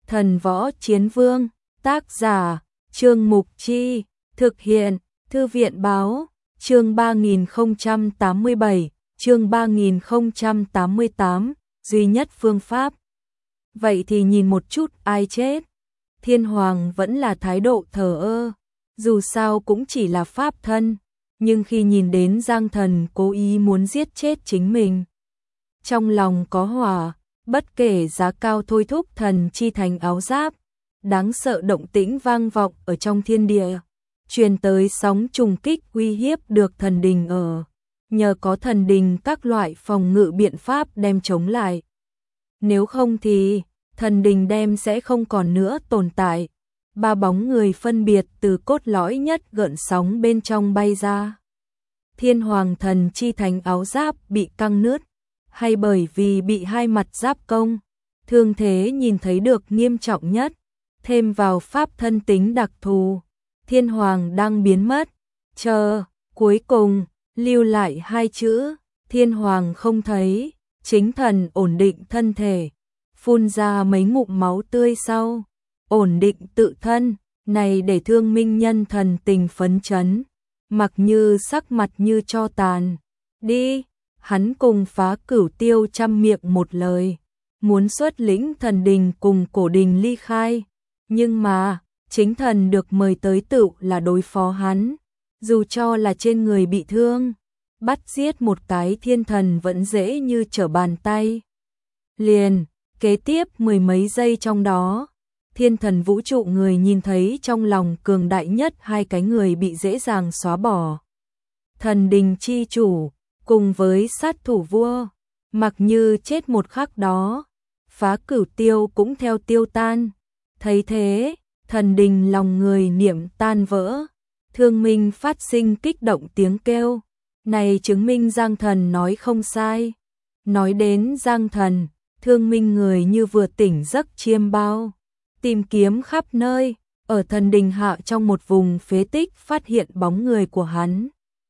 Thần Võ Chiến Vương, tác giả, Trương Mục Chi, thực hiện, Thư viện Báo, chương 3087, chương 3088, duy nhất phương pháp. Vậy thì nhìn một chút ai chết. Thiên Hoàng vẫn là thái độ thờ ơ, dù sao cũng chỉ là pháp thân, nhưng khi nhìn đến Giang Thần cố ý muốn giết chết chính mình, trong lòng có hỏa, bất kể giá cao thôi thúc thần chi thành áo giáp, đáng sợ động tĩnh vang vọng ở trong thiên địa, truyền tới sóng trùng kích uy hiếp được thần đình ở. Nhờ có thần đình các loại phòng ngự biện pháp đem chống lại. Nếu không thì thần đình đem sẽ không còn nữa tồn tại. Ba bóng người phân biệt từ cốt lõi nhất gợn sóng bên trong bay ra. Thiên Hoàng thần chi thành áo giáp bị căng nứt, hay bởi vì bị hai mặt giáp công, thương thế nhìn thấy được nghiêm trọng nhất, thêm vào pháp thân tính đặc thù, Thiên Hoàng đang biến mất, cuối cùng lưu lại hai chữ, Thiên Hoàng không thấy, chính thần ổn định thân thể, phun ra mấy ngụm máu tươi sau, ổn định tự thân, này để Thương Minh Nhân thần tình phấn chấn, mặc như sắc mặt như tro tàn, đi, hắn cùng Phá Cửu Tiêu trăm miệng một lời, muốn xuất lĩnh thần đình cùng cổ đình ly khai, nhưng mà, chính thần được mời tới tựu là đối phó hắn, dù cho là trên người bị thương, bắt giết một cái thiên thần vẫn dễ như trở bàn tay. Liền, kế tiếp mười mấy giây trong đó, thiên thần vũ trụ người nhìn thấy trong lòng cường đại nhất hai cái người bị dễ dàng xóa bỏ. Thần đình chi chủ, cùng với sát thủ vua, mặc như chết một khắc đó, Phá Cửu Tiêu cũng theo tiêu tan. Thấy thế, thần đình lòng người niệm tan vỡ, Thương Minh phát sinh kích động tiếng kêu. Này chứng minh Giang Thần nói không sai. Nói đến Giang Thần, Thương Minh người như vừa tỉnh giấc chiêm bao, tìm kiếm khắp nơi, ở thần đình hạ trong một vùng phế tích phát hiện bóng người của hắn.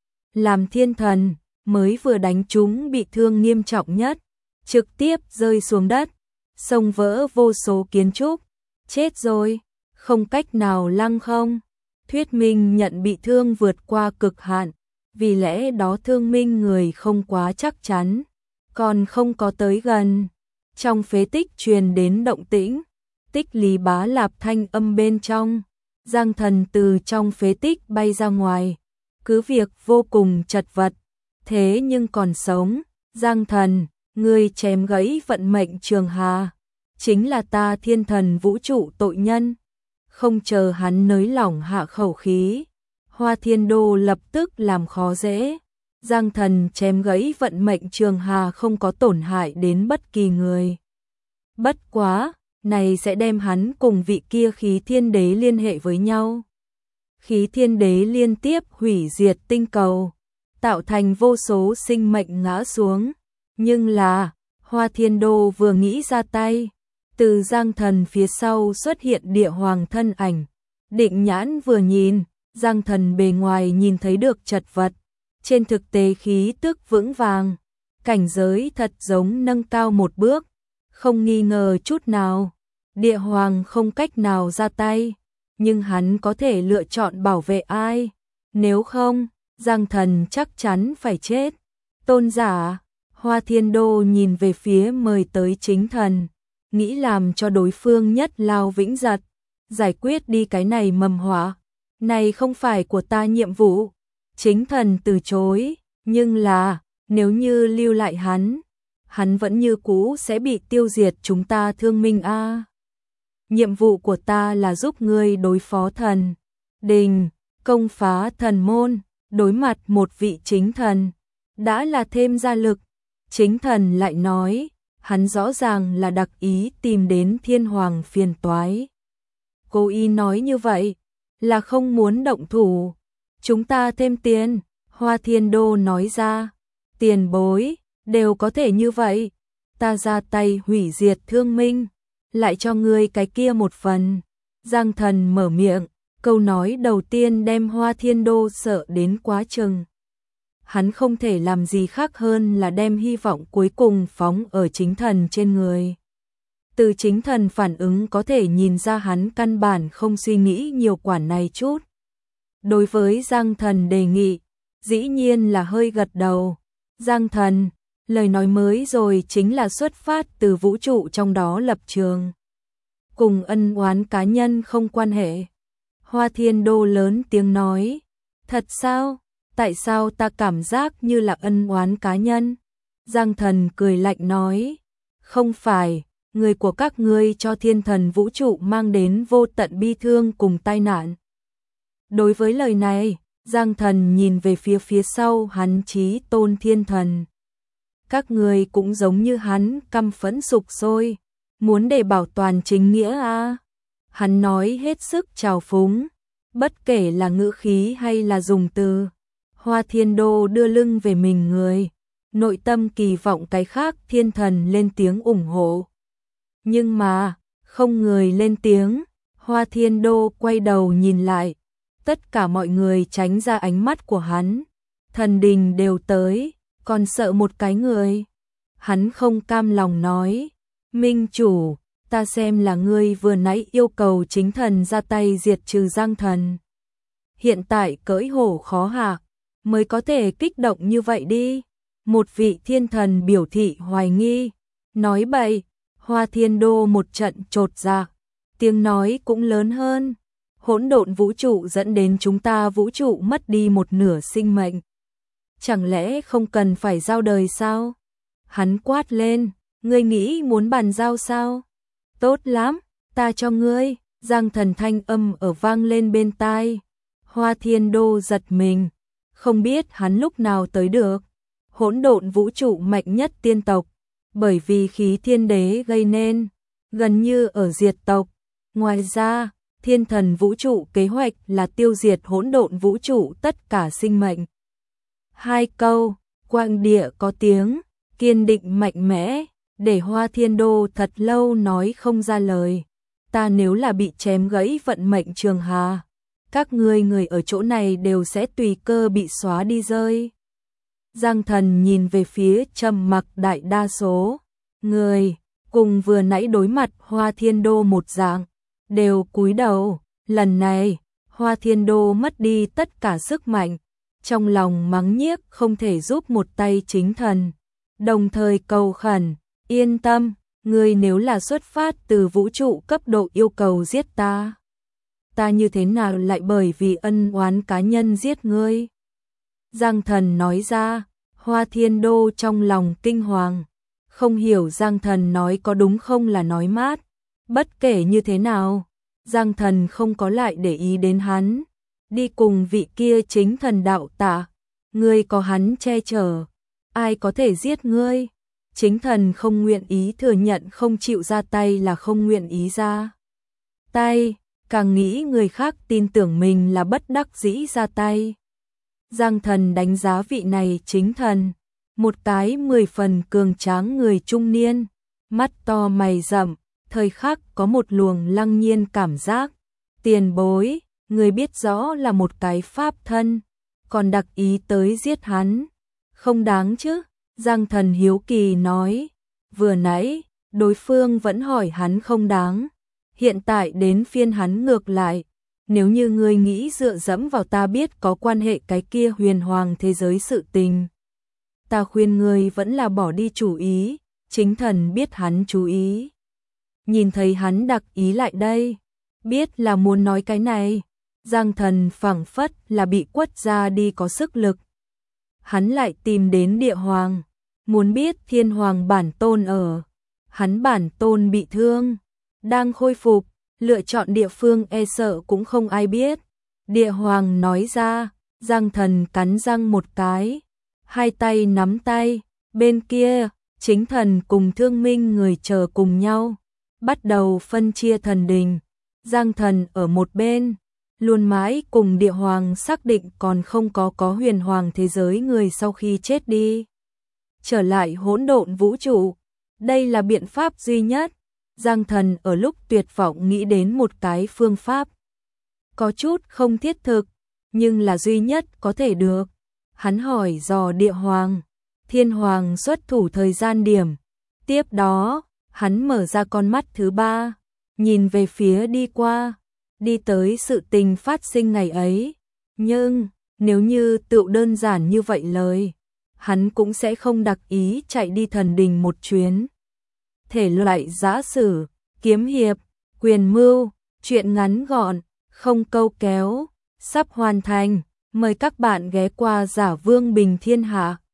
Làm thiên thần, mới vừa đánh trúng bị thương nghiêm trọng nhất, trực tiếp rơi xuống đất, xông vỡ vô số kiến trúc, chết rồi, không cách nào lăng không. Thuyết minh nhận bị thương vượt qua cực hạn, vì lẽ đó Thương Minh người không quá chắc chắn, còn không có tới gần. Trong phế tích truyền đến động tĩnh, Tích Lý Bá Lạp thanh âm bên trong, Giang Thần từ trong phế tích bay ra ngoài, cứ việc vô cùng chật vật, thế nhưng còn sống. Giang Thần, ngươi chém gãy vận mệnh Trường Hà, chính là ta thiên thần vũ trụ tội nhân. Không chờ hắn nới lỏng hạ khẩu khí, Hoa Thiên Đô lập tức làm khó dễ. Giang Thần chém gãy vận mệnh Trường Hà không có tổn hại đến bất kỳ người. Bất quá, này sẽ đem hắn cùng vị kia Khí Thiên Đế liên hệ với nhau. Khí Thiên Đế liên tiếp hủy diệt tinh cầu, tạo thành vô số sinh mệnh ngã xuống. Nhưng là, Hoa Thiên Đô vừa nghĩ ra tay, từ Giang Thần phía sau xuất hiện Địa Hoàng thân ảnh. Định nhãn vừa nhìn, Giang Thần bề ngoài nhìn thấy được chật vật, trên thực tế khí tức vững vàng, cảnh giới thật giống nâng cao một bước, không nghi ngờ chút nào. Địa Hoàng không cách nào ra tay, nhưng hắn có thể lựa chọn bảo vệ ai, nếu không, Giang Thần chắc chắn phải chết. Tôn giả, Hoa Thiên Đô nhìn về phía mời tới chính thần, nghĩ làm cho đối phương nhất lao vĩnh giật, giải quyết đi cái này mầm họa. Này không phải của ta nhiệm vụ. Chính thần từ chối, nhưng là, nếu như lưu lại hắn vẫn như cũ sẽ bị tiêu diệt chúng ta Thương Minh a. Nhiệm vụ của ta là giúp ngươi đối phó thần đình, công phá thần môn, đối mặt một vị chính thần, đã là thêm gia lực. Chính thần lại nói, hắn rõ ràng là đặc ý tìm đến Thiên Hoàng phiền toái. Cố ý nói như vậy, là không muốn động thủ. Chúng ta thêm tiền, Hoa Thiên Đô nói ra. Tiền bối, đều có thể như vậy. Ta ra tay hủy diệt Thương Minh, lại cho ngươi cái kia một phần. Giang Thần mở miệng, câu nói đầu tiên đem Hoa Thiên Đô sợ đến quá chừng. Hắn không thể làm gì khác hơn là đem hy vọng cuối cùng phóng ở chính thần trên người. Từ chính thần phản ứng có thể nhìn ra hắn căn bản không suy nghĩ nhiều quản này chút. Đối với Giang Thần đề nghị, dĩ nhiên là hơi gật đầu. Giang Thần, lời nói mới rồi chính là xuất phát từ vũ trụ trong đó lập trường. Cùng ân oán cá nhân không quan hệ. Hoa Thiên Đô lớn tiếng nói. Thật sao? Tại sao ta cảm giác như là ân oán cá nhân? Giang Thần cười lạnh nói. Không phải, người của các ngươi cho thiên thần vũ trụ mang đến vô tận bi thương cùng tai nạn. Đối với lời này, Giang Thần nhìn về phía sau hắn Chí Tôn thiên thần. Các ngươi cũng giống như hắn căm phẫn sục sôi, muốn để bảo toàn chính nghĩa à? Hắn nói hết sức trào phúng, bất kể là ngữ khí hay là dùng từ. Hoa Thiên Đô đưa lưng về mình người, nội tâm kỳ vọng cái khác thiên thần lên tiếng ủng hộ. Nhưng mà, không người lên tiếng, Hoa Thiên Đô quay đầu nhìn lại, tất cả mọi người tránh ra ánh mắt của hắn. Thần đình đều tới, còn sợ một cái người. Hắn không cam lòng nói, Minh chủ, ta xem là ngươi vừa nãy yêu cầu chính thần ra tay diệt trừ Giang Thần. Hiện tại cưỡi hổ khó hạ, mới có thể kích động như vậy đi. Một vị thiên thần biểu thị hoài nghi, nói bậy. Hoa Thiên Đô một trận chột dạ, tiếng nói cũng lớn hơn. Hỗn độn vũ trụ dẫn đến chúng ta vũ trụ mất đi một nửa sinh mệnh. Chẳng lẽ không cần phải giao đời sao? Hắn quát lên, ngươi nghĩ muốn bàn giao sao? Tốt lắm, ta cho ngươi. Giang Thần thanh âm ở vang lên bên tai. Hoa Thiên Đô giật mình, không biết hắn lúc nào tới được. Hỗn độn vũ trụ mạnh nhất tiên tộc, bởi vì khí thiên đế gây nên, gần như ở diệt tộc. Ngoài ra, thiên thần vũ trụ kế hoạch là tiêu diệt hỗn độn vũ trụ tất cả sinh mệnh. Hai câu, quang địa có tiếng, kiên định mạnh mẽ, để Hoa Thiên Đô thật lâu nói không ra lời. Ta nếu là bị chém gãy vận mệnh trường hà, các người ở chỗ này đều sẽ tùy cơ bị xóa đi rơi. Giang Thần nhìn về phía trầm mặc đại đa số người, cùng vừa nãy đối mặt Hoa Thiên Đô một dạng, đều cúi đầu. Lần này, Hoa Thiên Đô mất đi tất cả sức mạnh, trong lòng mắng nhiếc không thể giúp một tay chính thần, đồng thời cầu khẩn, yên tâm, ngươi nếu là xuất phát từ vũ trụ cấp độ yêu cầu giết ta, ta như thế nào lại bởi vì ân oán cá nhân giết ngươi? Giang Thần nói ra. Hoa Thiên Đô trong lòng kinh hoàng, không hiểu Giang Thần nói có đúng không là nói mát. Bất kể như thế nào, Giang Thần không có lại để ý đến hắn. Đi cùng vị kia chính thần đạo tạ, ngươi có hắn che chở, ai có thể giết ngươi? Chính thần không nguyện ý thừa nhận, không chịu ra tay là không nguyện ý ra tay, càng nghĩ người khác tin tưởng mình là bất đắc dĩ ra tay. Giang Thần đánh giá vị này chính thần, một cái 10 phần cường tráng người trung niên, mắt to mày rậm, thời khắc có một luồng lăng nhiên cảm giác. Tiền bối, người biết rõ là một cái pháp thân, còn đặc ý tới giết hắn, không đáng chứ? Giang Thần hiếu kỳ nói, vừa nãy, đối phương vẫn hỏi hắn không đáng, hiện tại đến phiên hắn ngược lại. Nếu như ngươi nghĩ dựa dẫm vào ta biết có quan hệ cái kia huyền hoàng thế giới sự tình, ta khuyên ngươi vẫn là bỏ đi chủ ý. Chính thần biết hắn chú ý, nhìn thấy hắn đặc ý lại đây, biết là muốn nói cái này. Giang Thần phảng phất là bị quất ra đi có sức lực. Hắn lại tìm đến địa hoàng, muốn biết thiên hoàng bản tôn ở. Hắn bản tôn bị thương, đang khôi phục, lựa chọn địa phương e sợ cũng không ai biết. Địa hoàng nói ra. Giang Thần cắn răng một cái, hai tay nắm tay, bên kia, chính thần cùng Thương Minh người chờ cùng nhau, bắt đầu phân chia thần đình. Giang Thần ở một bên, luôn mãi cùng địa hoàng xác định còn không có huyền hoàng thế giới người sau khi chết đi, trở lại hỗn độn vũ trụ. Đây là biện pháp duy nhất. Giang Thần ở lúc tuyệt vọng nghĩ đến một cái phương pháp, có chút không thiết thực, nhưng là duy nhất có thể được. Hắn hỏi dò địa hoàng, thiên hoàng xuất thủ thời gian điểm. Tiếp đó, Hắn mở ra con mắt thứ ba, nhìn về phía đi tới sự tình phát sinh ngày ấy. Nhưng, nếu như tựu đơn giản như vậy lời, hắn cũng sẽ không đặc ý chạy đi thần đình một chuyến. Thể loại giã sử, kiếm hiệp, quyền mưu, chuyện ngắn gọn, không câu kéo, sắp hoàn thành. Mời các bạn ghé qua Giả Vương Bình Thiên Hạ.